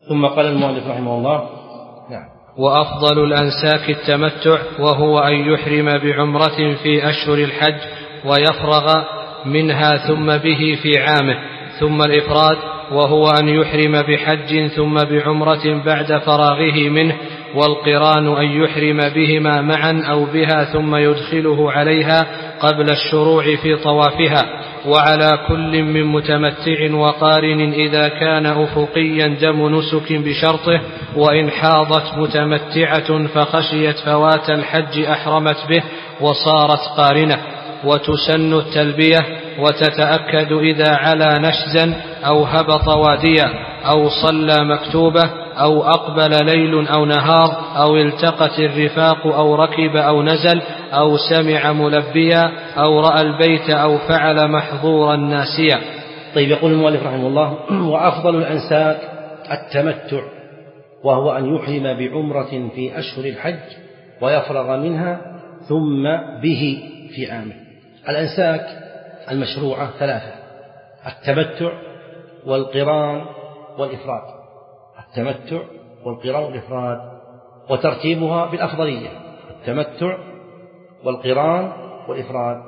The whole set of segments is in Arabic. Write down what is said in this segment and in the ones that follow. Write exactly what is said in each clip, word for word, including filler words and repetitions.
ثم قال المؤلف رحمه الله: نعم. وأفضل الأنساك التمتع، وهو أن يحرم بعمرة في أشهر الحج ويفرغ منها ثم به في عامه، ثم الإفراد وهو أن يحرم بحج ثم بعمرة بعد فراغه منه، والقران أن يحرم بهما معا أو بها ثم يدخله عليها قبل الشروع في طوافها. وعلى كل من متمتع وقارن إذا كان أفقيا دم نسك بشرطه، وإن حاضت متمتعة فخشيت فوات الحج أحرمت به وصارت قارنة. وتسن التلبية، وتتأكد إذا علا نشزا أو هبط واديا أو صلى مكتوبة أو أقبل ليل أو نهار أو التقت الرفاق أو ركب أو نزل أو سمع ملبيا أو رأى البيت أو فعل محظورا ناسيا. طيب، يقول المؤلف رحمه الله: وأفضل الأنساك التمتع، وهو أن يحرم بعمرة في أشهر الحج ويفرغ منها ثم به في عامه. الأنساك المشروعة ثلاثة: التمتع والقران والإفراد. التمتع والقران والإفراد، وترتيبها بالأفضلية: التمتع والقران والإفراد.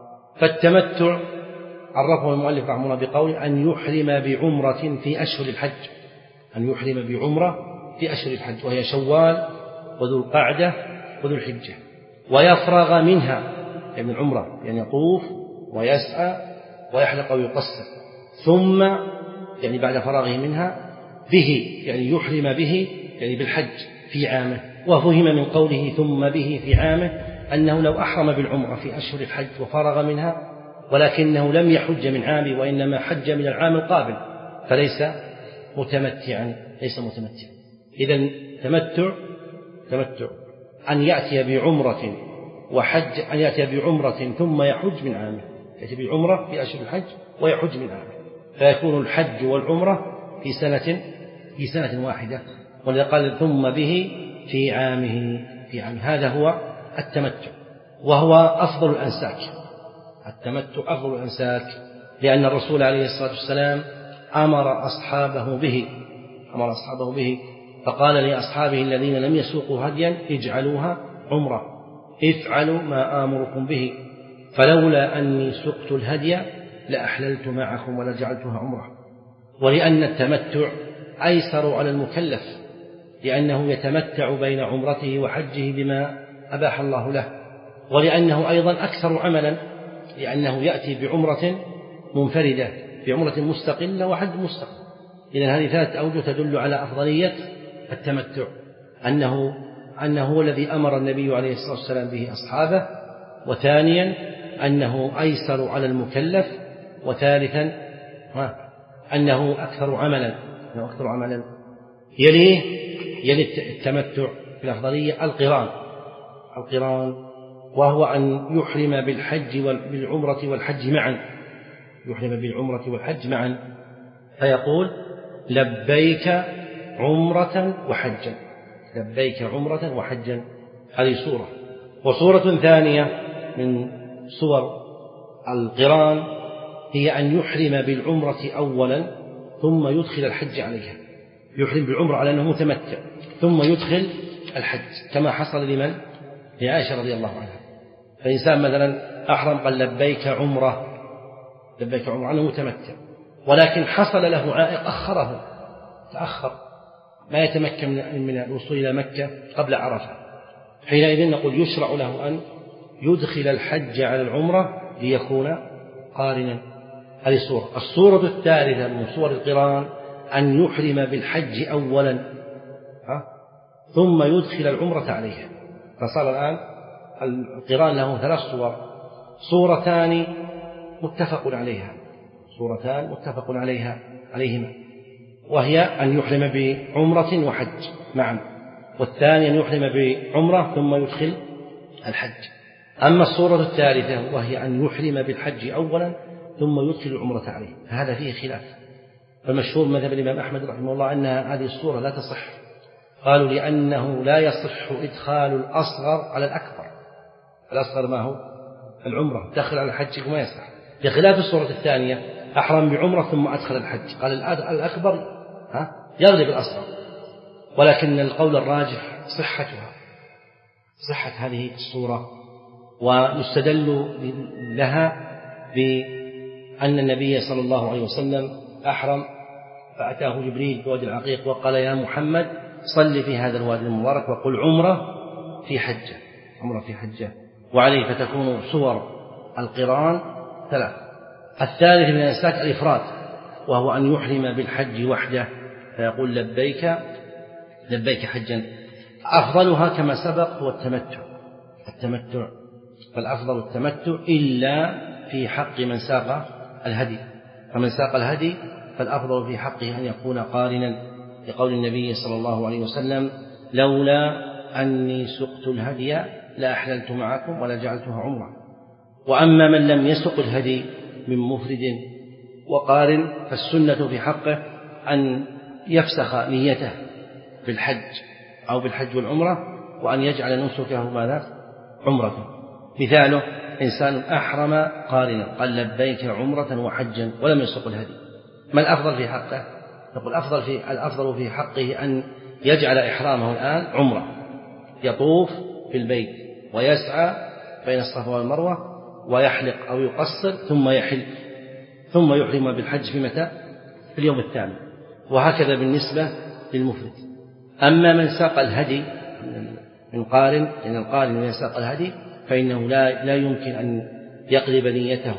فالتمتع عرفه المؤلف رحمه الله بقول أن يحرم بعمرة في أشهر الحج، أن يحرم بعمرة في أشهر الحج، وهي شوال وذو القعدة وذو الحجة، ويفرغ منها يعني العمرة، يعني يطوف ويسعى ويحلق ويقصر، ثم يعني بعد فراغه منها به يعني يحرم به يعني بالحج في عامه. وفهم من قوله ثم به في عامه أنه لو أحرم بالعمرة في أشهر الحج وفرغ منها ولكنه لم يحج من عامه وإنما حج من العام القابل فليس متمتعا، ليس متمتعا. إذن تمتع تمتع أن يأتي بعمرة وحج، أن يأتي بعمرة ثم يحج من عامه، يأتي بعمرة في أشهر الحج ويحج من عامه، فيكون الحج والعمرة في سنة في سنة واحدة. ولذا قال ثم به في عامه في عامه. هذا هو التمتع، وهو أفضل الأنساك. التمتع أفضل الأنساك، لأن الرسول عليه الصلاة والسلام أمر أصحابه به أمر أصحابه به فقال لأصحابه الذين لم يسوقوا هديا: اجعلوها عمرة، افعلوا ما آمركم به، فلولا أني سقت الهدي لأحللت معكم ولجعلتها عمرة. ولأن التمتع أيسر على المكلف، لأنه يتمتع بين عمرته وحجه بما أباح الله له، ولأنه أيضا أكثر عملا، لأنه يأتي بعمرة منفردة، بعمرة مستقلة وحج مستقل. إذن هذه ثلاث أوجه تدل على أفضلية التمتع، أنه أنه هو الذي أمر النبي عليه الصلاة والسلام به أصحابه، وثانيا أنه أيسر على المكلف، وثالثا أنه أكثر عملا أنه أكثر عملا يليه يلي التمتع في الأفضلية القران القران وهو أن يحرم بالحج بالعمرة والحج معا، يحرم بالعمرة والحج معا، فيقول: لبيك عمرة وحجا، لبيك عمرة وحجا. هذه صورة. وصورة ثانية من صور القران هي أن يحرم بالعمرة أولا ثم يدخل الحج عليها، يحرم بالعمرة على أنه متمتع ثم يدخل الحج، كما حصل لمن؟ لعائشة رضي الله عنها. فإنسان مثلا أحرم قال لبيك عمرة، لبيك عمرة عنه متمتع، ولكن حصل له عائق أخره، تأخر، ما يتمكن من الوصول إلى مكة قبل عرفة، حينئذ نقول يشرع له أن يدخل الحج على العمرة ليكون قارنا. هذه الصورة. الصورة الثالثة من صور القران أن يحرم بالحج أولا ثم يدخل العمرة عليها. فصار الآن القران له ثلاث صور: صورتان متفق عليها صورتان متفق عليها عليهما وهي أن يحرم بعمرة وحج معا، والثاني أن يحرم بعمرة ثم يدخل الحج. أما الصورة الثالثة وهي أن يحرم بالحج أولا ثم يدخل العمرة عليه، هذا فيه خلاف. فمشهور مذهب الإمام أحمد رحمه الله أن هذه الصورة لا تصح، قالوا لأنه لا يصح إدخال الأصغر على الأكبر. الأصغر ما هو؟ العمرة، دخل على الحج وما يصح، بخلاف الصورة الثانية: أحرم بعمرة ثم أدخل الحج، قال الأكبر ها يغلب الأصغر، ولكن القول الراجح صحتها، صحة هذه الصورة، ويستدل لها بأن النبي صلى الله عليه وسلم أحرم فأتاه جبريل بوادي العقيق وقال يا محمد صل في هذا الوادي المبارك وقل عمرة في حجة، عمرة في حجة، وعليه فتكون صور القران ثلاث. الثالث من الأنساك الإفراد، وهو أن يحرم بالحج وحده فيقول لبيك لبيك حجا. أفضلها كما سبق هو التمتع، التمتع فالأفضل التمتع إلا في حق من ساق الهدي، فمن ساق الهدي فالأفضل في حقه أن يكون قارنا، لقول النبي صلى الله عليه وسلم لولا أني سقت الهدي لا أحللت معكم ولا جعلتها عمرة. وأما من لم يسق الهدي من مفرد وقارن فالسنة في حقه أن يفسخ نيته بالحج أو بالحج والعمرة، وأن يجعل نسكه ماذا؟ عمرة. مثاله إنسان أحرم قارنا قال لبيك عمرة وحجا ولم يسق الهدي، ما الأفضل في حقه؟ نقول الأفضل في الأفضل في حقه أن يجعل إحرامه الآن عمرة، يطوف في البيت ويسعى بين الصفا والمروة ويحلق أو يقصر ثم يحل ثم يحرم بالحج في متى؟ في اليوم الثامن. وهكذا بالنسبة للمفرد. أما من ساق الهدي من قارن، إن القارن من ساق الهدي فإنه لا لا يمكن أن يقلب نيته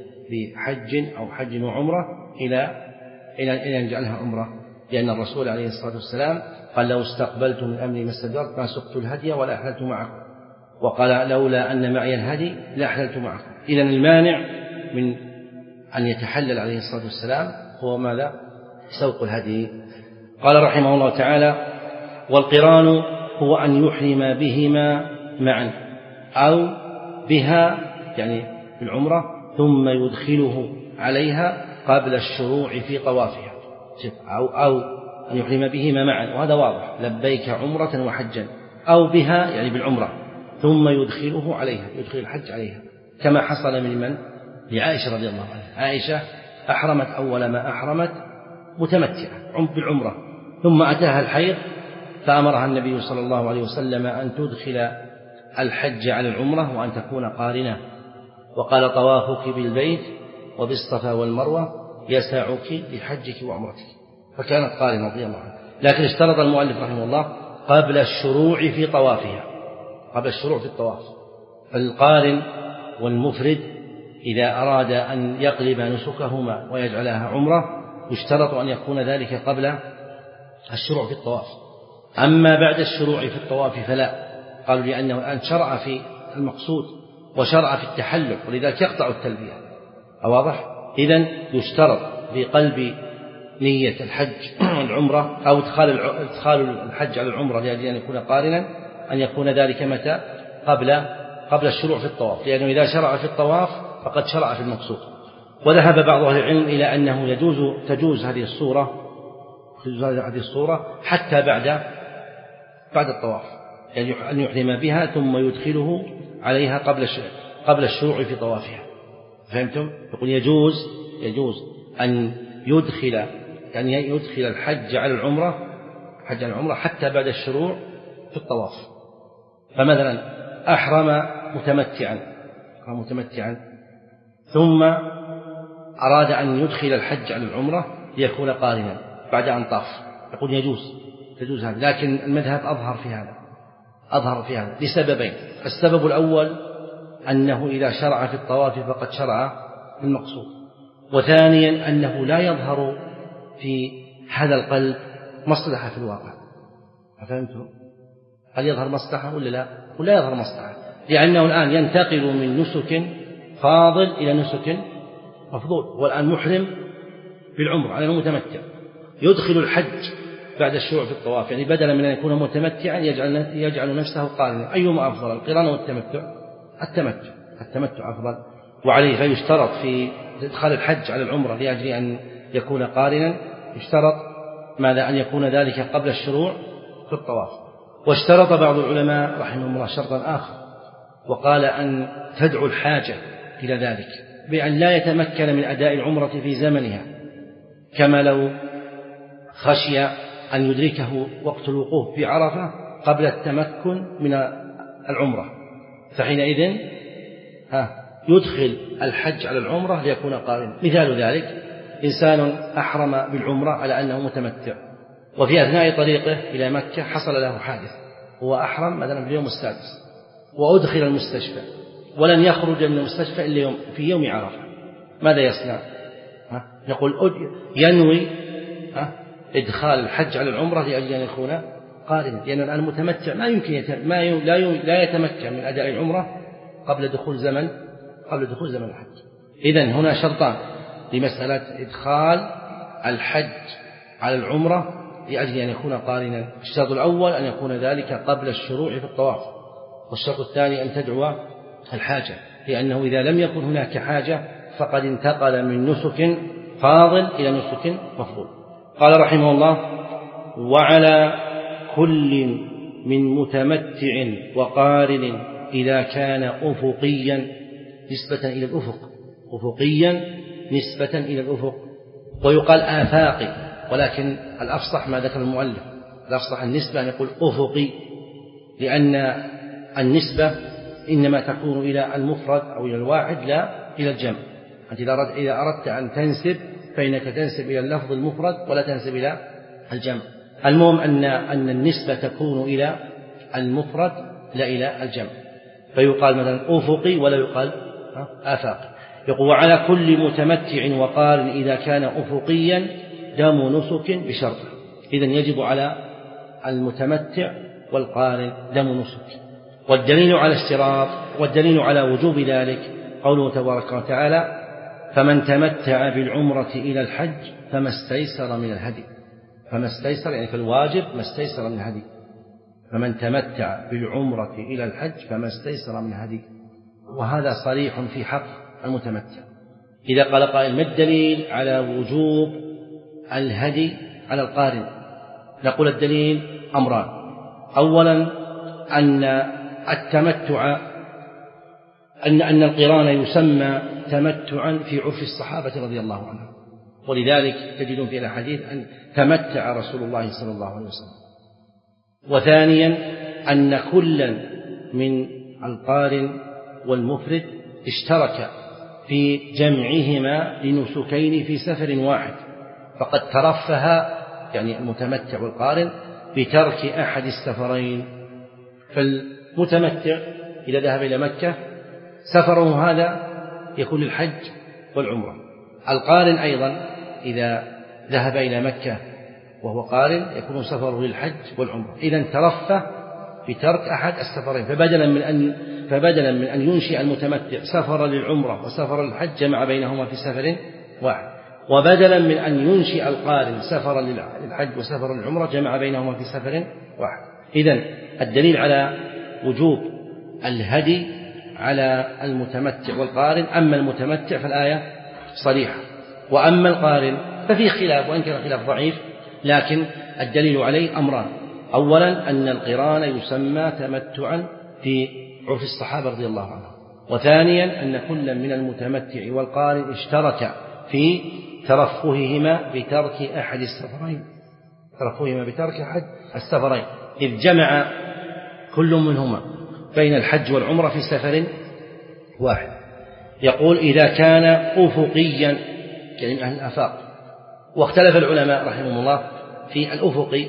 بحج أو حج وعمرة إلى إلى أن يجعلها عمرة، لأن الرسول عليه الصلاة والسلام قال لو استقبلت من أمري ما استدبرت ما سقت الهدي ولا أحللت معكم، وقال لولا أن معي الهدي لا أحللت معكم. إذن المانع من أن يتحلل عليه الصلاة والسلام هو ماذا؟ سوق الهدي. قال رحمه الله تعالى والقران هو أن يحرم بهما معا أو بها يعني بالعمرة ثم يدخله عليها قبل الشروع في طوافها، أو, أو أن يحرم بهما معا، وهذا واضح لبيك عمرة وحجا، أو بها يعني بالعمرة ثم يدخله عليها، يدخل الحج عليها، كما حصل من من؟ لعائشة رضي الله عنها. عائشة أحرمت أول ما أحرمت متمتعة بالعمرة، ثم أتاها الحيض فأمرها النبي صلى الله عليه وسلم أن تدخل الحج على العمرة وأن تكون قارنة، وقال طوافك بالبيت وبالصفا والمروة يسعك بحجك وعمرتك، فكانت قارنة رضي الله عنها. لكن اشترط المؤلف رحمه الله قبل الشروع في طوافها، قبل الشروع في الطواف. فالقارن والمفرد إذا أراد أن يقلب نسكهما ويجعلها عمرة يشترط أن يكون ذلك قبل الشروع في الطواف. أما بعد الشروع في الطواف فلا، قالوا لأنه الآن شرع في المقصود وشرع في التحلل، ولذلك يقطع التلبية. واضح؟ إذن يشترط في قلب نية الحج والعمرة أو إدخال إدخال الحج على العمرة لأجل أن يكون قارنا أن يكون ذلك متى؟ قبل قبل الشروع في الطواف، لأنه إذا شرع في الطواف فقد شرع في المقصود. وذهب بعض أهل العلم إلى أنه يجوز تجوز هذه الصورة تجوز هذه الصورة حتى بعد بعد الطواف، يعني أن يحرم بها ثم يدخله عليها قبل قبل الشروع في طوافها. فهمتم؟ يقول يجوز يجوز أن يدخل أن يدخل الحج على العمرة حج على العمرة حتى بعد الشروع في الطواف. فمثلا أحرم متمتعا متمتعا ثم أراد أن يدخل الحج على العمرة ليكون قارنا بعد أن طاف، يقول يجوز تجوز هذا، لكن المذهب أظهر في هذا أظهر في هذا لسببين. السبب الأول أنه إذا شرع في الطواف فقد شرع في المقصود، وثانيا أنه لا يظهر في هذا القلب مصلحة في الواقع. فهمتم؟ هل يظهر مصلحة ولا لا؟ ولا يظهر مصلحة، لأنه الآن ينتقل من نسك فاضل إلى نسك مفضول، والآن محرم بالعمر على المتمتع، يدخل الحج بعد الشروع في الطواف، يعني بدلا من أن يكون متمتعا يجعل, يجعل نفسه قارنا. أيهما أفضل، القران والتمتع؟ التمتع التمتع أفضل. وعليه فيشترط في إدخال الحج على العمرة لأجل أن يكون قارنا يشترط ماذا؟ أن يكون ذلك قبل الشروع في الطواف. واشترط بعض العلماء رحمهم الله شرطا آخر، وقال أن تدعو الحاجة إلى ذلك بأن لا يتمكن من أداء العمرة في زمنها، كما لو خشي أن يدركه وقت الوقوف في عرفة قبل التمكن من العمرة، فحينئذ يدخل الحج على العمرة ليكون قارنا. مثال ذلك إنسان أحرم بالعمرة على أنه متمتع، وفي أثناء طريقه إلى مكة حصل له حادث، هو أحرم مثلا في اليوم السادس وأدخل المستشفى ولن يخرج من المستشفى إلا يوم في يوم عرفة، ماذا يصنع؟ نقول ينوي إدخال الحج على العمرة لأجل أن يكون قارنا، لأن الآن المتمتع ما يمكن ما ي... لا, ي... لا يتمكن من أداء العمرة قبل دخول زمن قبل دخول زمن الحج. إذن هنا شرطان لمسألة إدخال الحج على العمرة لأجل أن يكون قارنا. الشرط الأول أن يكون ذلك قبل الشروع في الطواف، والشرط الثاني أن تدعو الحاجة، لأنه إذا لم يكن هناك حاجة فقد انتقل من نسك فاضل إلى نسك مفضول. قال رحمه الله: وعلى كل من متمتع وقارن إذا كان أفقيا نسبة إلى الأفق أفقيا نسبة إلى الأفق، ويقال آفاقي، ولكن الأفصح ما ذكر المؤلف، الأفصح النسبة أن يقول أفقي، لأن النسبة إنما تكون إلى المفرد أو إلى الواحد لا إلى الجمع. أنت إذا أردت أن تنسب فإنك تنسب إلى اللفظ المفرد ولا تنسب إلى الجمع. المهم أن أن النسبة تكون إلى المفرد لا إلى الجمع، فيقال مثلا أفقي ولا يقال آفاقي. يقول: وعلى كل متمتع وقارن إذا كان أفقيا دم نسك بشرط. إذن يجب على المتمتع والقارن دم نسك. والدليل على الاشتراط والدليل على وجوب ذلك قوله تبارك وتعالى: فمن تمتع بالعمرة إلى الحج فما استيسر من الهدي. فما استيسر يعني في الواجب ما استيسر من الهدي. فمن تمتع بالعمرة إلى الحج فما استيسر من الهدي. وهذا صريح في حق المتمتع. إذا قال قائل: ما الدليل على وجوب الهدي على القارن؟ نقول الدليل أمران. أولا أن التمتع أن أن القران يسمى تمتعا في عرف الصحابة رضي الله عنهم، ولذلك تجدون في الحديث أن تمتع رسول الله صلى الله عليه وسلم. وثانيا أن كلا من القارن والمفرد اشترك في جمعهما لنسكين في سفر واحد، فقد ترفه يعني المتمتع والقارن بترك أحد السفرين. فالمتمتع إذا ذهب إلى مكة سفره هذا يكون للحج والعمرة. القارن أيضا إذا ذهب إلى مكة وهو قارن يكون سفره للحج والعمرة. إذن ترفه بترك أحد السفرين، فبدلا من أن فبدلا من أن ينشئ المتمتع سفر للعمرة وسفر للحج جمع بينهما في سفر واحد، وبدلا من أن ينشئ القارن سفر للحج وسفر للعمرة جمع بينهما في سفر واحد. إذن الدليل على وجوب الهدي على المتمتع والقارن. أما المتمتع فالآية صريحة، وأما القارن ففي خلاف، وإن كان خلاف ضعيف، لكن الدليل عليه أمران. أولا أن القران يسمى تمتعا في عرف الصحابة رضي الله عنهم، وثانيا أن كل من المتمتع والقارن اشترك في ترفههما بترك أحد السفرين ترفههما بترك أحد السفرين إذ جمع كل منهما بين الحج والعمرة في سفر واحد. يقول: إذا كان أفقيا يعني من أهل الآفاق. واختلف العلماء رحمهم الله في الأفقي،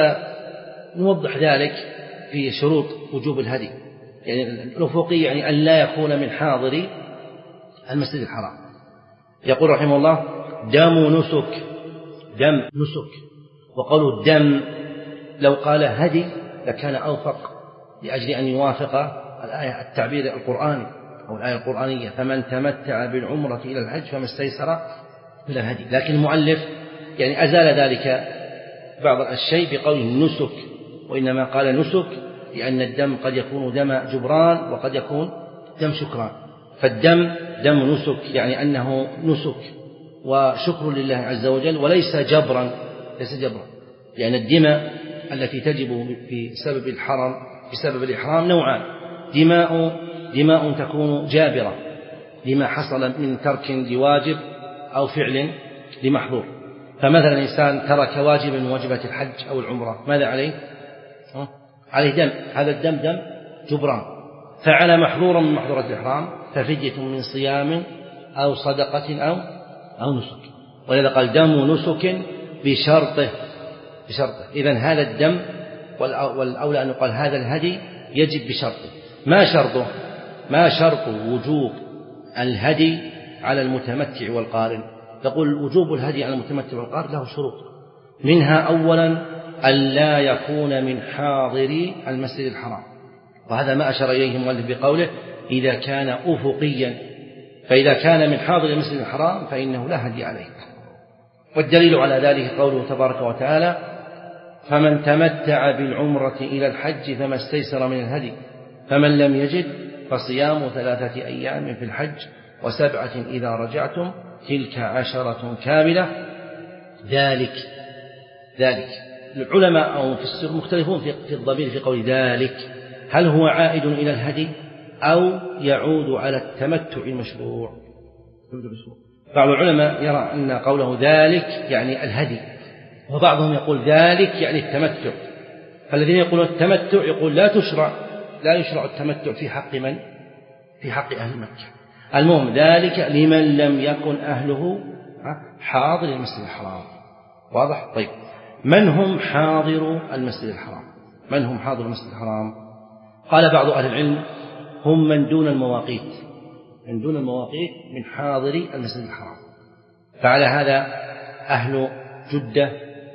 وسنوضح ذلك في شروط وجوب الهدي. يعني الأفقي يعني أن لا يكون من حاضر المسجد الحرام. يقول رحمه الله: دم نسك دم نسك وقالوا الدم لو قال هدي لكان أوفق لأجل أن يوافق الآية التعبير القرآني أو الآية القرآنية: فمن تمتع بالعمرة إلى الحج فما استيسر من الهدي. لكن المؤلف يعني أزال ذلك بعض الشيء بقوله نسك، وإنما قال نسك لأن الدم قد يكون دم جبران وقد يكون دم شكران. فالدم دم نسك يعني أنه نسك وشكر لله عز وجل وليس جبرا ليس جبرا لأن الدماء التي تجب بسبب الحرم بسبب الإحرام نوعان: دماء دماء تكون جابرة لما حصل من ترك لواجب أو فعل لمحظور، فمثلا إنسان ترك واجب من واجبات الحج أو العمرة، ماذا عليه؟ عليه دم، هذا الدم دم جبران. فعل محظورا من محظورات الإحرام ففدية من صيام أو صدقة أو أو نسك، ولذا قال دم نسك بشرطه بشرطه. إذن هذا الدم والأولى أن يقال هذا الهدي يجب بشرطه. ما شرطه؟ ما شرط وجوب الهدي على المتمتع والقارن؟ تقول وجوب الهدي على المتمتع والقارن له شروط، منها أولا ألا يكون من حاضري المسجد الحرام، وهذا ما أشار إليه المؤلف بقوله إذا كان أفقيا، فإذا كان من حاضر المسجد الحرام فإنه لا هدي عليه. والدليل على ذلك قوله تبارك وتعالى فمن تمتع بالعمرة إلى الحج فما استيسر من الهدي فمن لم يجد فصيام ثلاثة أيام في الحج وسبعة إذا رجعتم تلك عشرة كاملة ذلك ذلك العلماء أو في السر مختلفون في الضمير في قول ذلك، هل هو عائد إلى الهدي أو يعود على التمتع المشروع؟ بعض العلماء يرى أن قوله ذلك يعني الهدي، وبعضهم يقول ذلك يعني التمتع. فالذين يقولون التمتع يقول لا تشرع لا يشرع التمتع في حق من؟ في حق أهل مكة. المهم ذلك لمن لم يكن أهله حاضر المسجد الحرام. واضح؟ طيب من هم حاضر المسجد الحرام؟ من هم حاضر المسجد الحرام؟ قال بعض أهل العلم هم من دون المواقيت، من دون المواقيت من حاضر المسجد الحرام. فعلى هذا أهل جدة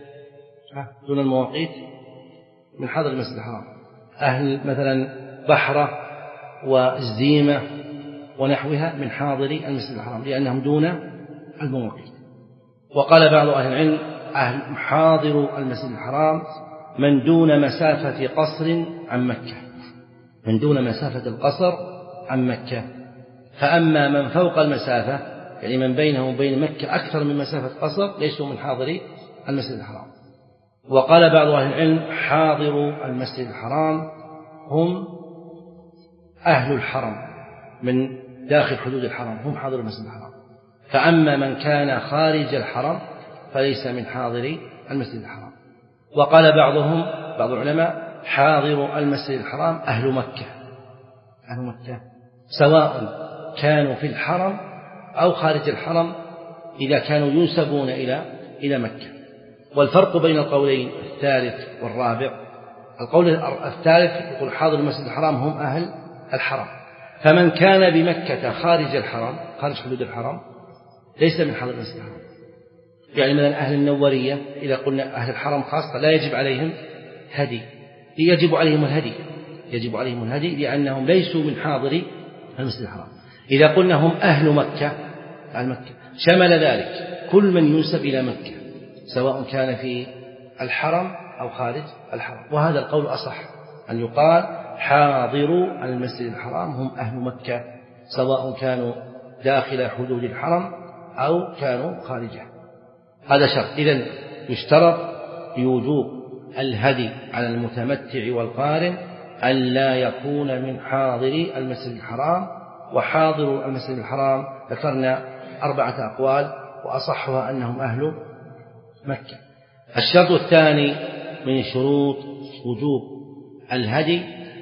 دون المواقيت من حاضر المسجد الحرام، أهل مثلا بحرة والزيمة ونحوها من حاضر المسجد الحرام لأنهم دون المواقيت. وقال بعض أهل العلم أهل حاضر المسجد الحرام من دون مسافة قصر عن مكة، من دون مسافة القصر عن مكة. فأما من فوق المسافة يعني من بينه وبين مكة أكثر من مسافة قصر ليسوا من حاضري المسجد الحرام. وقال بعض أهل العلم حاضر المسجد الحرام هم أهل الحرم من داخل حدود الحرم، هم حاضر المسجد الحرام. فأما من كان خارج الحرم فليس من حاضري المسجد الحرام. وقال بعضهم بعض العلماء حاضر المسجد الحرام أهل مكة، أهل مكة سواء كانوا في الحرم أو خارج الحرم إذا كانوا ينسبون إلى إلى مكة. والفرق بين القولين الثالث والرابع، القول الثالث يقول حاضر المسجد الحرام هم أهل الحرم، فمن كان بمكة خارج الحرم خارج حدود الحرم ليس من حاضر المسجد الحرام. يعني مثلا أهل النورية إذا قلنا أهل الحرم خاصة لا يجب عليهم هدي، يجب عليهم الهدي يجب عليهم الهدي لأنهم ليسوا من حاضر المسجد الحرام. إذا قلنا هم أهل مكة أهل مكة شمل ذلك كل من ينسب إلى مكة سواء كان في الحرم أو خارج الحرم. وهذا القول أصح، أن يقال حاضروا المسجد الحرام هم أهل مكة سواء كانوا داخل حدود الحرم أو كانوا خارجه. هذا شرط. إذن يشترط بوجوب الهدي على المتمتع والقارن أن لا يكون من حاضر المسجد الحرام. وحاضر المسجد الحرام ذكرنا أربعة أقوال وأصحها أنهم أهل مكة. الشرط الثاني من شروط وجوب الهدي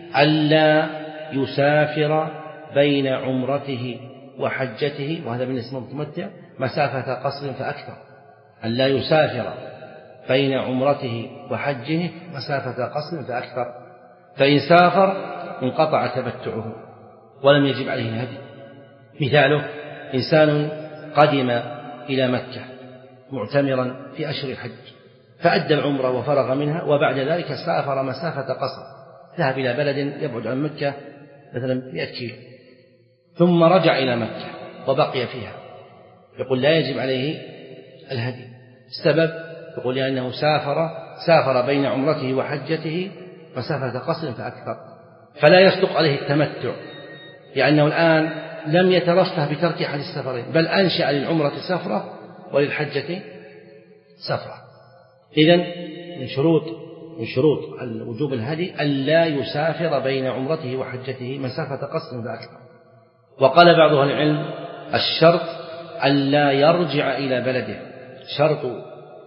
ألا يسافر بين عمرته وحجته، وهذا بالنسبة للمتمتع مسافة قصر فأكثر، ألا يسافر بين عمرته وحجه مسافة قصر فأكثر. فإن سافر انقطع تمتعه ولم يجب عليه الهدي. مثاله إنسان قدم إلى مكة معتمرا في أشهر الحج فأدى العمرة وفرغ منها، وبعد ذلك سافر مسافة قصر، ذهب إلى بلد يبعد عن مكة مثلا مئة كيلو ثم رجع إلى مكة وبقي فيها، يقول لا يجب عليه الهدي. السبب يقول لأنه سافر سافر بين عمرته وحجته مسافة قصر فأكثر، فلا يصدق عليه التمتع لأنه الآن لم يترفه بترك أحد السفرين، بل أنشأ للعمرة سفرة وللحجة سفرة. إذن من شروط من شروط وجوب الهدي ألا يسافر بين عمرته وحجته مسافة قصر فأكثر. وقال بعض أهل العلم الشرط ألا يرجع إلى بلده، شرط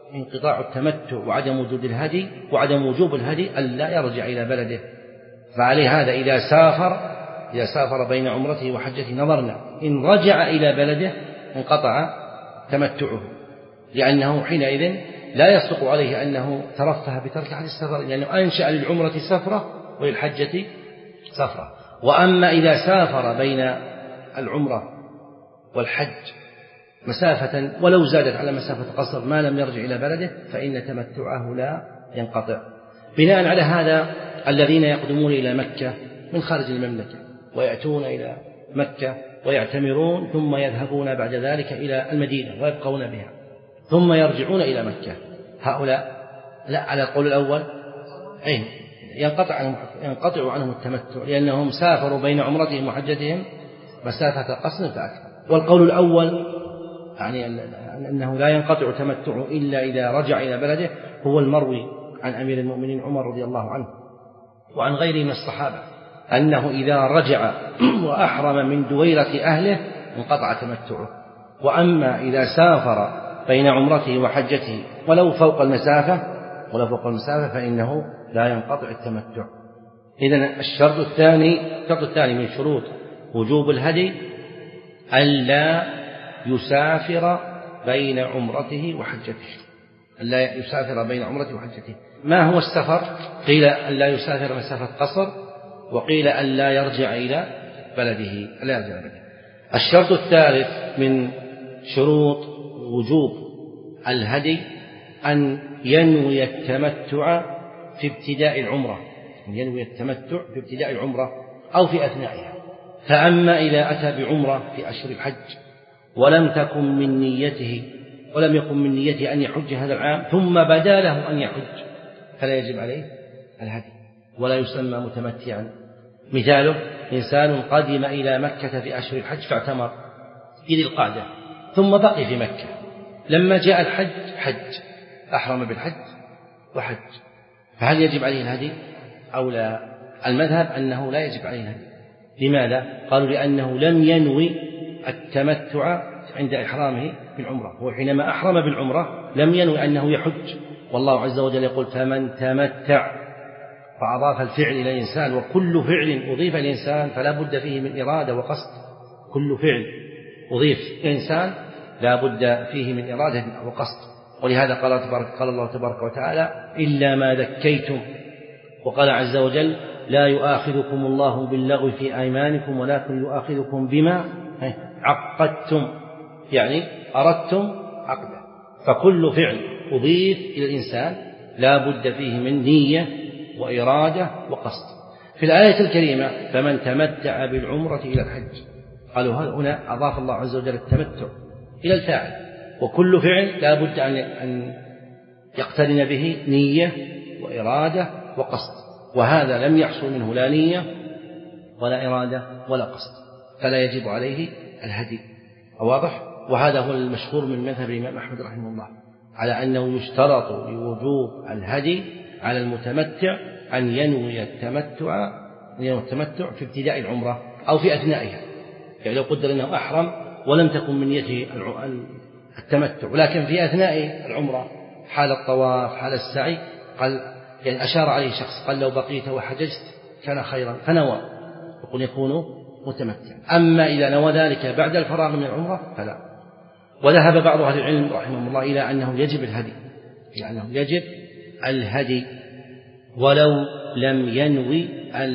انقطاع التمتع وعدم وجود الهدي وعدم وجوب الهدي ألا يرجع إلى بلده. فعليه هذا إذا سافر إذا سافر بين عمرته وحجته نظرنا إن رجع إلى بلده انقطع تمتعه، لأنه حينئذ لا يصدق عليه أنه ترفه بترك أحد السفر، لأنه أنشأ للعمرة سفرة وللحجة سفرة. وأما إذا سافر بين العمرة والحج مسافة ولو زادت على مسافة قصر ما لم يرجع إلى بلده فإن تمتعه لا ينقطع. بناء على هذا الذين يقدمون إلى مكة من خارج المملكة ويأتون إلى مكة ويعتمرون ثم يذهبون بعد ذلك إلى المدينة ويبقون بها ثم يرجعون إلى مكة، هؤلاء لا، على القول الأول أي ينقطع عنهم ينقطع عنهم التمتع، لأنهم سافروا بين عمرتهم وحجتهم مسافة قصر فأكثر. والقول الأول يعني أنه لا ينقطع تمتع إلا إذا رجع إلى بلده هو المروي عن أمير المؤمنين عمر رضي الله عنه وعن غيره من الصحابة أنه إذا رجع وأحرم من دويرة أهله انقطع تمتعه. وأما إذا سافر بين عمرته وحجته ولو فوق المسافة ولو فوق المسافة فإنه لا ينقطع التمتع. إذن الشرط الثاني الشرط الثاني من شروط وجوب الهدي ألا يسافر بين عمرته وحجته، ألا يسافر بين عمرته وحجته. ما هو السفر؟ قيل ألا يسافر مسافة قصر، وقيل ألا يرجع إلى بلده ألا يرجع إلى بلده. الشرط الثالث من شروط وجوب الهدي أن ينوي التمتع في ابتداء العمرة، ينوي التمتع في ابتداء العمرة أو في أثنائها. فأما إذا أتى بعمرة في أشهر الحج ولم تكن من نيته ولم يكن من نيته أن يحج هذا العام ثم بدا له أن يحج فلا يجب عليه الهدي ولا يسمى متمتعا. مثاله إنسان قدم إلى مكة في أشهر الحج فاعتمر في ذي القعدة ثم بقي في مكة، لما جاء الحج حج أحرم بالحج وحج، فهل يجب عليه الهدي أو لا؟ المذهب أنه لا يجب عليه الهدي. لماذا؟ قالوا لأنه لم ينوي التمتع عند إحرامه بالعمرة، هو حينما أحرم بالعمرة لم ينوي أنه يحج، والله عز وجل يقول فمن تمتع، فأضاف الفعل إلى الإنسان، وكل فعل أضيف الإنسان فلا بد فيه من إرادة وقصد. كل فعل أضيف الإنسان لا بد فيه من إرادة وقصد. ولهذا قال, تبارك قال الله تبارك وتعالى إلا ما ذكيتم، وقال عز وجل لا يؤاخذكم الله باللغو في أيمانكم ولكن يؤاخذكم بما عقدتم، يعني أردتم عقدا. فكل فعل أضيف إلى الإنسان لا بد فيه من نية وإرادة وقصد. في الآية الكريمة فمن تمتع بالعمرة إلى الحج، قالوا هنا أضاف الله عز وجل التمتع إلى الفاعل، وكل فعل لا بد أن يقترن به نية وإرادة وقصد، وهذا لم يحصل منه لا نية ولا إرادة ولا قصد فلا يجب عليه الهدي. واضح؟ وهذا هو المشهور من مذهب الإمام أحمد رحمه الله على أنه يشترط لوجوب الهدي على المتمتع أن ينوي التمتع التمتع في ابتداء العمرة أو في أثنائها. يعني لو قدر أنه أحرم ولم تكن من نيته التمتع ولكن في أثناء العمرة حال الطواف حال السعي قال يعني أشار عليه شخص قال لو بقيت وحججت كان خيرا فنوى، يقول يكون متمتع. أما إذا نوى ذلك بعد الفراغ من العمرة فلا. وذهب بعض أهل العلم رحمه الله إلى أنه يجب الهدي، يعني أنه يجب الهدي ولو لم ينوي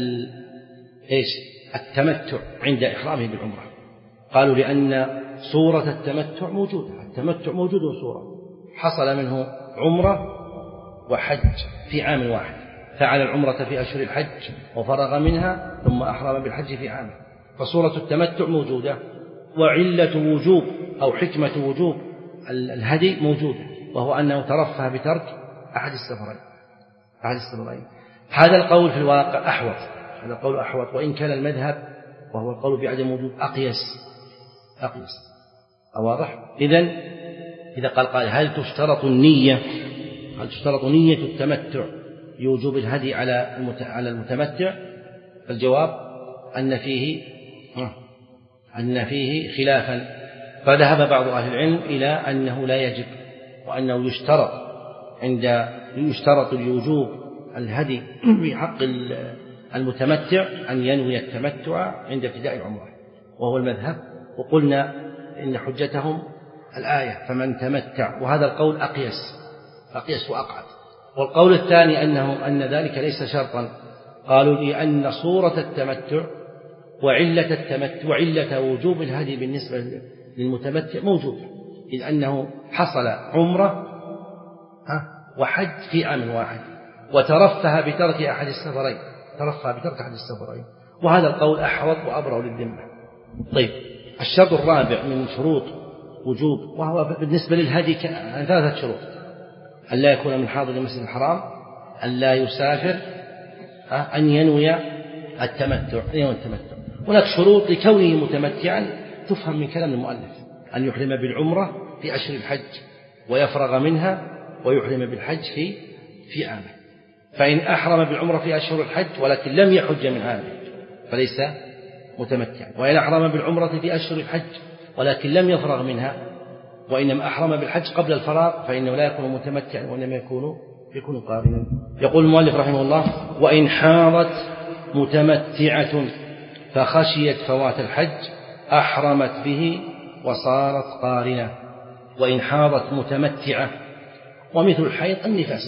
إيش التمتع عند إحرامه بالعمرة. قالوا لأن صورة التمتع موجودة، التمتع موجود صورة حصل منه عمرة وحج في عام واحد، فعل العمرة في أشهر الحج وفرغ منها ثم أحرم بالحج في عامه، فصورة التمتع موجودة، وعلة وجوب أو حكمة وجوب الهدي موجودة، وهو أنه ترفه بترك أحد السفرين أحد السفرين. هذا القول في الواقع أحوط، هذا القول أحوط، وإن كان المذهب وهو القول بعدم وجوب أقيس أقيس. واضح؟ إذن إذا قال قال هل تشترط النية هل تشترط نية التمتع يوجب الهدي على على المتمتع؟ الجواب أن فيه أن فيه خلافا، فذهب بعض أهل العلم إلى أنه لا يجب وأنه يشترط عند يشترط الوجوب الهدي في حق المتمتع أن ينوي التمتع عند ابتداء العمرة، وهو المذهب. وقلنا إن حجتهم الآية فمن تمتع، وهذا القول أقيس أقيس وأقعد. والقول الثاني أنه أن ذلك ليس شرطا، قالوا لأن صورة التمتع وعلة التمتع وعلة وجوب الهدي بالنسبة للمتمتع موجود، إذ أنه حصل عمرة وحج في عام واحد وترفه بترك أحد السفرين ترفه بترك أحد السفرين وهذا القول أحوط وأبرأ للذمة. طيب، الشرط الرابع من شروط وجوب، وهو بالنسبة للهدي ثلاثة شروط: أن لا يكون من حاضر المسجد الحرام، أن لا يسافر، أن ينوي التمتع. التمتع هناك شروط لكونه متمتعا تفهم من كلام المؤلف: أن يحرم بالعمرة في أشهر الحج ويفرغ منها، ويحرم بالحج في في عامه. فإن أحرم بالعمرة في أشهر الحج ولكن لم يحج من عامه فليس متمتعا، وإن أحرم بالعمرة في أشهر الحج ولكن لم يفرغ منها وإنما أحرم بالحج قبل الفراغ فإنه لا يكون متمتعا وإنما يكون يكون قارنا. يقول المؤلف رحمه الله: وإن حاضت متمتعة فخشيت فوات الحج أحرمت به وصارت قارنة. وإن حاضت متمتعة، ومثل الحيض النفاس،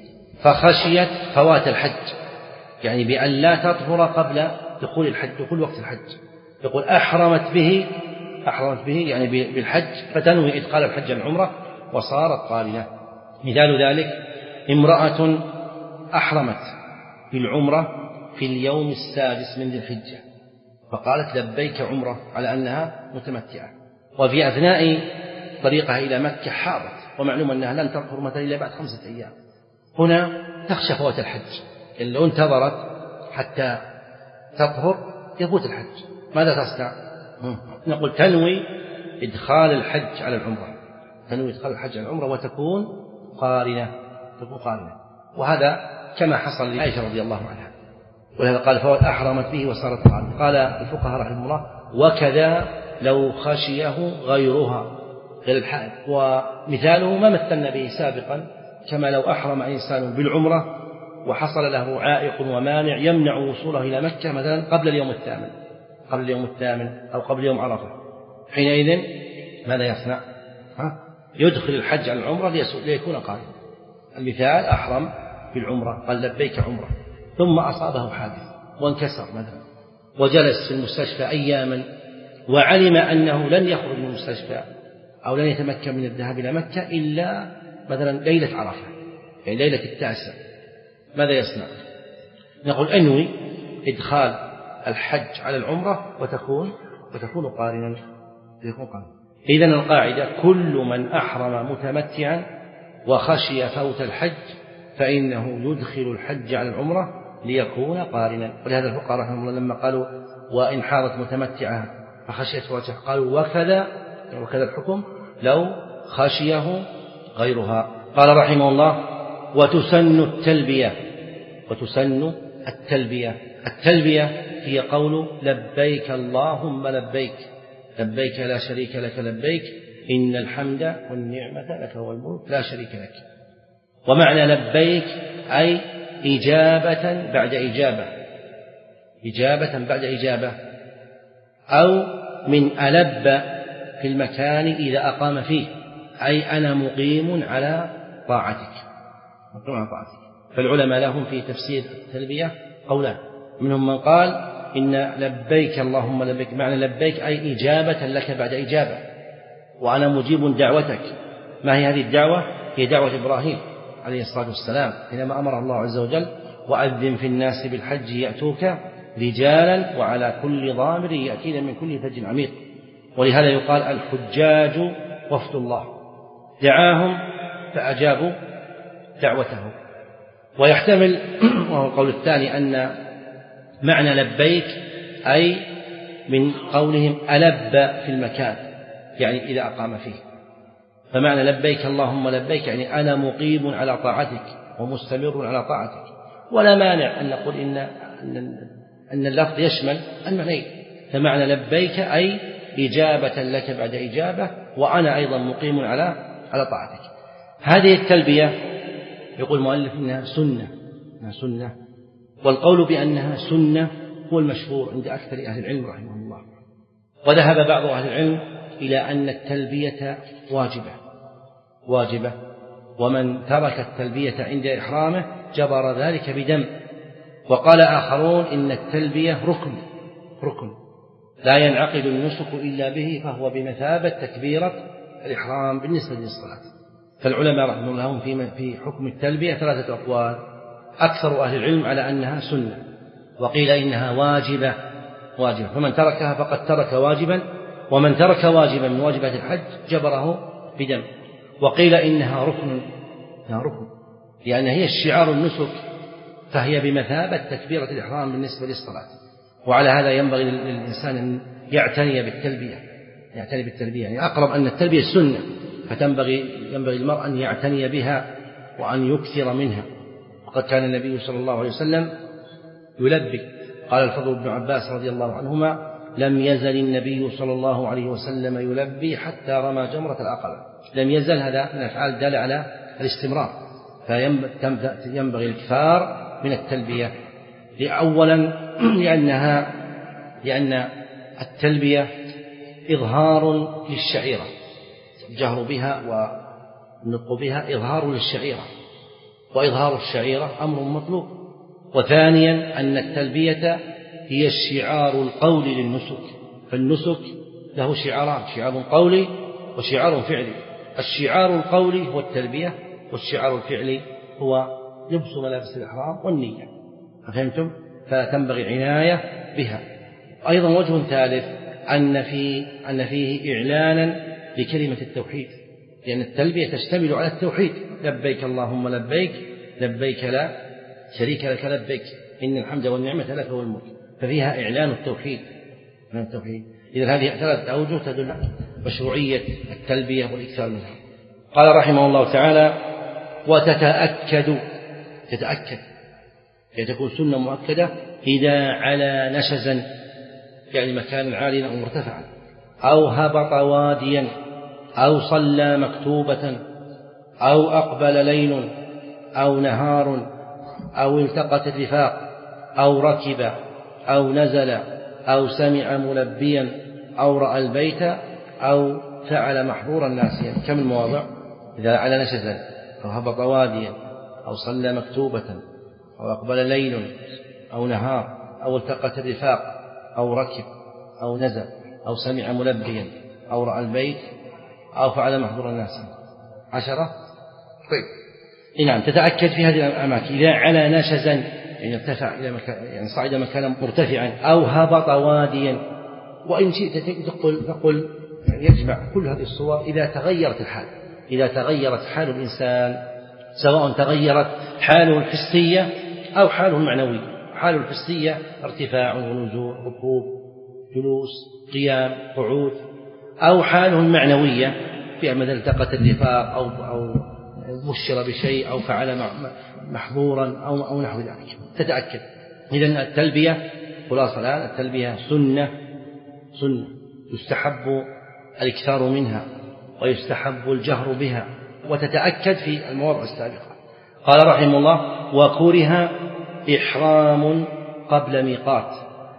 فخشيت فوات الحج يعني بأن لا تطهر قبل دخول الحج دخول وقت الحج، يقول أحرمت به أحرمت به يعني بالحج، فتنوي إدخال الحج العمرة وصارت قارنة. مثال ذلك: امرأة أحرمت بالعمرة في اليوم السادس من ذي الحجة فقالت لبيك عمرة على أنها متمتعة، وفي أثناء طريقها إلى مكة حاضت، ومعلوم أنها لن تطهر مثلا إلا بعد خمسة أيام. هنا تخشى فوات الحج، إن لو انتظرت حتى تطهر يفوت الحج، ماذا تصنع؟ نقول تنوي إدخال الحج على العمرة تنوي إدخال الحج على العمرة وتكون قارنة تكون قارنة وهذا كما حصل لعائشة رضي الله عنها، ولهذا قال فهو أحرمت به وصارت قارنة. قال الفقهاء رحمه الله: وكذا لو خشيه غيرها غير الحائض. ومثاله ما مثلنا به سابقا، كما لو أحرم إنسان بالعمرة وحصل له عائق ومانع يمنع وصوله إلى مكة مثلا قبل اليوم الثامن قبل اليوم الثامن أو قبل يوم عرفة، حينئذ ماذا يصنع؟ ها؟ يدخل الحج على العمرة ليكون قارنا. المثال: أحرم بالعمرة قال لبيك عمرة، ثم أصابه حادث وانكسر مثلا وجلس في المستشفى أياما وعلم أنه لن يخرج من المستشفى أو لن يتمكن من الذهاب إلى مكة إلا مثلا ليلة عرفة يعني ليلة التاسع، ماذا يصنع؟ نقول أنوي إدخال الحج على العمرة وتكون وتكون قارنا تكون قارنا. إذن القاعدة: كل من أحرم متمتعا وخشي فوت الحج فإنه يدخل الحج على العمرة ليكون قارنا. ولهذا الفقهاء رحمهم الله لما قالوا وإن حاضت متمتعة فخشيت فوت الحج قالوا وكذا وكذا الحكم لو خشيه غيرها. قال رحمه الله: وتسن التلبية وتسن التلبية التلبية هي قول لبيك اللهم لبيك لبيك لا شريك لك لبيك إن الحمد والنعمة لك والملك لا شريك لك. ومعنى لبيك أي إجابة بعد إجابة إجابة بعد إجابة، أو من ألب في المكان إذا أقام فيه، أي أنا مقيم على طاعتك مقيم على طاعتك. فالعلماء لهم في تفسير التلبية قولان: منهم من قال إن لبيك اللهم لبيك معنى لبيك أي إجابة لك بعد إجابة، وأنا مجيب دعوتك. ما هي هذه الدعوة؟ هي دعوة إبراهيم عليه الصلاة والسلام حينما أمر الله عز وجل: وأذن في الناس بالحج يأتوك رجالا وعلى كل ضامر يأتين من كل فج عميق. ولهذا يقال الحجاج وفد الله، دعاهم فأجابوا دعوته. ويحتمل وهو القول الثاني أن معنى لبيك أي من قولهم ألب في المكان يعني إذا أقام فيه، فمعنى لبيك اللهم لبيك يعني أنا مقيم على طاعتك ومستمر على طاعتك. ولا مانع أن نقول إن أن اللفظ يشمل المعنيين، فمعنى لبيك أي إجابة لك بعد إجابة وأنا أيضا مقيم على على طاعتك. هذه التلبية يقول المؤلف إنها سنة، إنها سنة، والقول بأنها سنة هو المشهور عند أكثر أهل العلم رحمه الله. وذهب بعض أهل العلم إلى أن التلبية واجبة واجبة ومن ترك التلبية عند إحرامه جبر ذلك بدم. وقال آخرون إن التلبية ركن ركن لا ينعقد النسك إلا به، فهو بمثابة تكبيرة الإحرام بالنسبة للصلاة. فالعلماء رحمه الله هم في حكم التلبية ثلاثة أقوال: أكثر أهل العلم على أنها سنة، وقيل إنها واجبة واجبة فمن تركها فقد ترك واجبا، ومن ترك واجبا من واجبات الحج جبره بدم. وقيل إنها ركن إنها ركن لأن هي الشعار النسك، فهي بمثابة تكبيرة الإحرام بالنسبة للصلاة. وعلى هذا ينبغي للإنسان أن يعتني بالتلبية يعتني بالتلبية يعني أقرب أن التلبية السنة، فتنبغي ينبغي المرء أن يعتني بها وأن يكثر منها. وقد كان النبي صلى الله عليه وسلم يلبي. قال الفضل بن عباس رضي الله عنهما: لم يزل النبي صلى الله عليه وسلم يلبي حتى رمى جمرة العقبة. لم يزل، هذا من الأفعال الدالة على الاستمرار، فينبغي الإكثار من التلبية. أولا لأنها لأن التلبية إظهار للشعيرة، الجهر بها والنطق بها إظهار للشعيرة، وإظهار الشعيرة أمر مطلوب. وثانيا أن التلبية هي الشعار القولي للنسك، فالنسك له شعاران: شعار قولي وشعار فعلي. الشعار القولي هو التلبية، والشعار الفعلي هو لبس ملابس الإحرام والنية. فهمتم؟ فتنبغي عناية بها. أيضا وجه ثالث أن فيه أن فيه إعلانا لكلمة التوحيد، لأن التلبية تشتمل على التوحيد: لبيك اللهم لبيك لبيك لا شريك لك لبيك إن الحمد والنعمة لك والملك، ففيها إعلان التوحيد من التوحيد. إذا هذه ثلاثة أوجه تدل على مشروعية التلبية والإكثار منها. قال رحمه الله تعالى: وتتأكد تتأكد يعني تكون سنة مؤكدة إذا علا نشزا، يعني مكان عاليا أو مرتفعا، أو هبط واديا، أو صلى مكتوبة، أو أقبل ليل أو نهار، أو التقت الرفاق، أو ركب، أو نزل، أو سمع ملبيا، أو رأى البيت، أو فعل محظورا ناسيا. كم المواضع؟ إذا على نشزا، أو هبط واديا، أو صلى مكتوبة، أو أقبل ليل أو نهار، أو التقت الرفاق، أو ركب، أو نزل، أو سمع ملبيا، أو رأى البيت، أو فعل محظورا ناسيا. عشرة. طيب، نعم، تتأكد في هذه الأماكن إذا على نشزا يعني ارتفع إلى مكان، يعني صعد مكانا مرتفعا، أو هبط واديا. وإن شئت تقول تقول يعني يجمع كل هذه الصور إذا تغيرت الحال إذا تغيرت حال الإنسان، سواء تغيرت حاله الحسية أو حاله المعنوي. حاله الحسية ارتفاع ونزول، ركوب، جلوس، قيام، قعود، أو حاله المعنوية في مثل التقت الرفاق أو أو بشر بشيء أو فعل محظورا أو أو نحو ذلك. تتأكد. إذن التلبية خلاصة الآن التلبية سنة سنة يستحب الإكثار منها ويستحب الجهر بها، وتتأكد في المواضع السابقة. قال رحمه الله: وكره إحرام قبل ميقات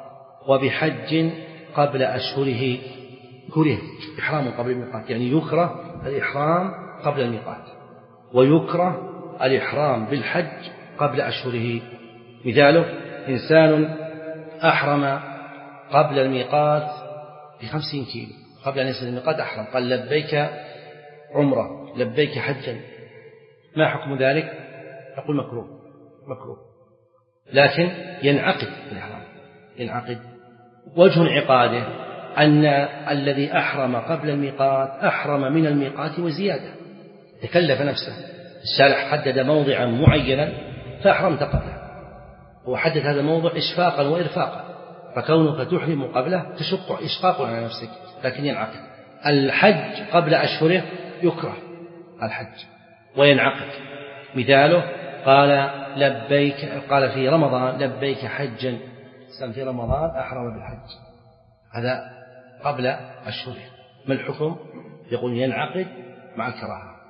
وبحج قبل أشهره. كره إحرام قبل الميقات يعني يكره الإحرام قبل الميقات، ويكره الإحرام بالحج قبل أشهره. مثاله: إنسان أحرم قبل الميقات بخمسين كيلو، قبل أن يصل الميقات أحرم، قال لبيك عمرة لبيك حجا. ما حكم ذلك؟ نقول مكروه مكروه لكن ينعقد الإحرام ينعقد. وجه انعقاده أن الذي أحرم قبل الميقات أحرم من الميقات وزيادة، تكلف نفسه. الشارع حدد موضعا معينا فأحرمت قبله، وحدد هذا الموضع إشفاقا وإرفاقا، فكونك تحرم قبله تشق إشقاق على نفسك، لكن ينعقد. الحج قبل أشهره يكره الحج وينعقد. مثاله: قال لبيك قال في رمضان لبيك حجا، في رمضان أحرم بالحج، هذا قبل أشهره. ما الحكم؟ يقول ينعقد مع الكراهة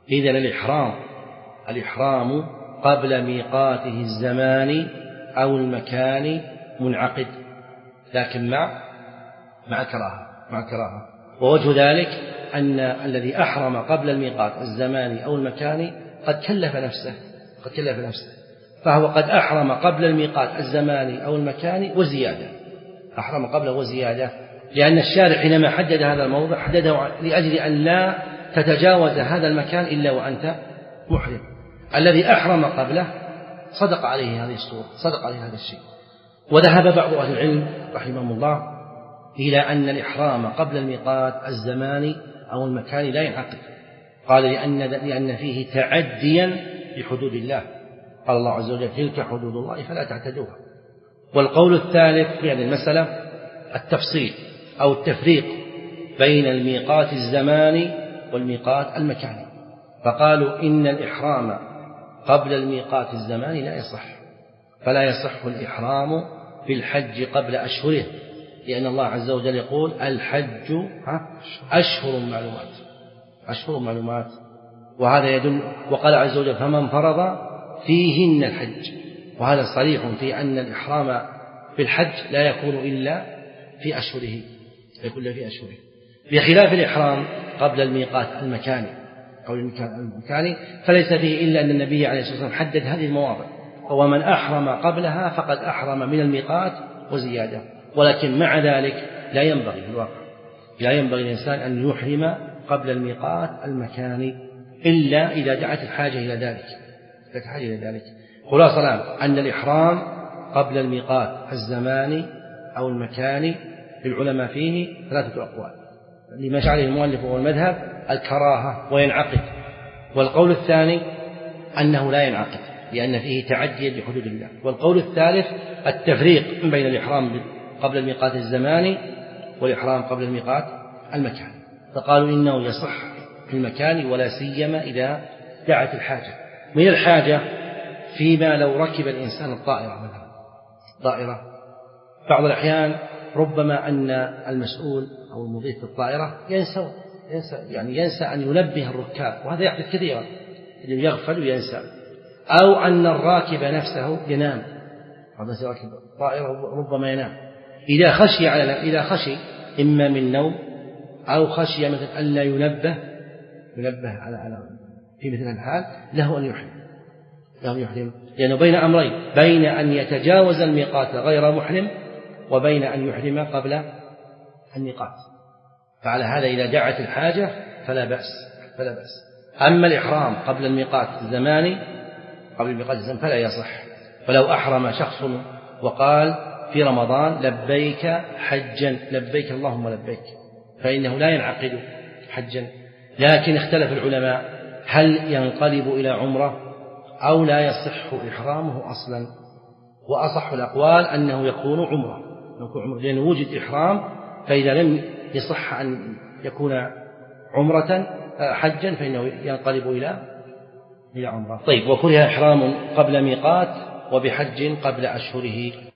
إذن الإحرام الإحرام قبل ميقاته الزمان أو المكان منعقد، لكن مع مع كراهة مع كراهة ووجه ذلك أن الذي أحرم قبل الميقات الزماني أو المكاني قد كلف نفسه قد كلف نفسه فهو قد أحرم قبل الميقات الزماني أو المكاني وزيادة، أحرم قبله وزيادة، لأن الشارع حينما حدد هذا الموضع حدده لأجل أن لا تتجاوز هذا المكان إلا وأنت محرم. الذي أحرم قبله صدق عليه هذه الصورة، صدق عليه هذا الشيء. وذهب بعض أهل العلم رحمهم الله إلى أن الإحرام قبل الميقات الزماني أو المكاني لا ينعقد، قال لأن, لأن فيه تعديا لحدود الله، قال الله عز وجل تلك حدود الله فلا تعتدوها. والقول الثالث في هذه المسألة التفصيل أو التفريق بين الميقات الزماني والميقات المكاني، فقالوا إن الإحرام قبل الميقات الزماني لا يصح، فلا يصح الإحرام في الحج قبل أشهره، لأن الله عز وجل يقول الحج أشهر معلومات أشهر معلومات وهذا يدل، وقال عز وجل فمن فرض فيهن الحج، وهذا صريح في أن الإحرام في الحج لا يكون إلا في أشهره يكون إلا في أشهره، بخلاف الإحرام قبل الميقات المكاني أو المكاني فليس فيه إلا أن النبي عليه الصلاة والسلام حدد هذه المواضع، ومن أحرم قبلها فقد أحرم من الميقات وزيادة، ولكن مع ذلك لا ينبغي في الواقع لا ينبغي الإنسان أن يحرم قبل الميقات المكاني إلا إذا دعت الحاجة إلى ذلك الحاجة إلى ذلك. خلاصة أن الإحرام قبل الميقات الزماني أو المكاني للعلماء فيه ثلاثة أقوال، لما شعر المؤلف والمذهب الكراهة وينعقد، والقول الثاني أنه لا ينعقد لأن فيه تعديا لحدود الله، والقول الثالث التفريق بين الإحرام قبل الميقات الزماني والإحرام قبل الميقات المكاني، فقالوا إنه يصح في المكان ولا سيما إذا دعت الحاجة. من الحاجة فيما لو ركب الإنسان الطائرة مثلا طائرة، بعض الأحيان ربما أن المسؤول أو المضيف في الطائرة ينسى ينسى يعني ينسى أن ينبه الركاب، وهذا يحدث كثيرا، يغفل وينسى، أو أن الراكب نفسه ينام، هذا راكب الطائرة ربما ينام، إذا خشي على إذا خشي إما من نوم أو خشي مثلا أن لا ينبه ينبه على على في مثل الحال له أن يحرم له أن يحرم لأنه بين أمرين، بين أن يتجاوز الميقات غير محرم وبين أن يحرم قبل الميقات، فعلى هذا إذا دعت الحاجة فلا بأس فلا بأس. أما الإحرام قبل الميقات الزماني قبل الميقات الزماني فلا يصح، فلو أحرم شخص وقال في رمضان لبيك حجا لبيك اللهم لبيك فإنه لا ينعقد حجا، لكن اختلف العلماء هل ينقلب إلى عمرة أو لا يصح إحرامه أصلا، وأصح الأقوال أنه يكون عمرة لأنه وجد إحرام، فإذا لم يصح أن يكون عمرة حجا فإنه ينقلب إلى إلى عمرة. طيب، وكره إحرام قبل ميقات وبحج قبل أشهره.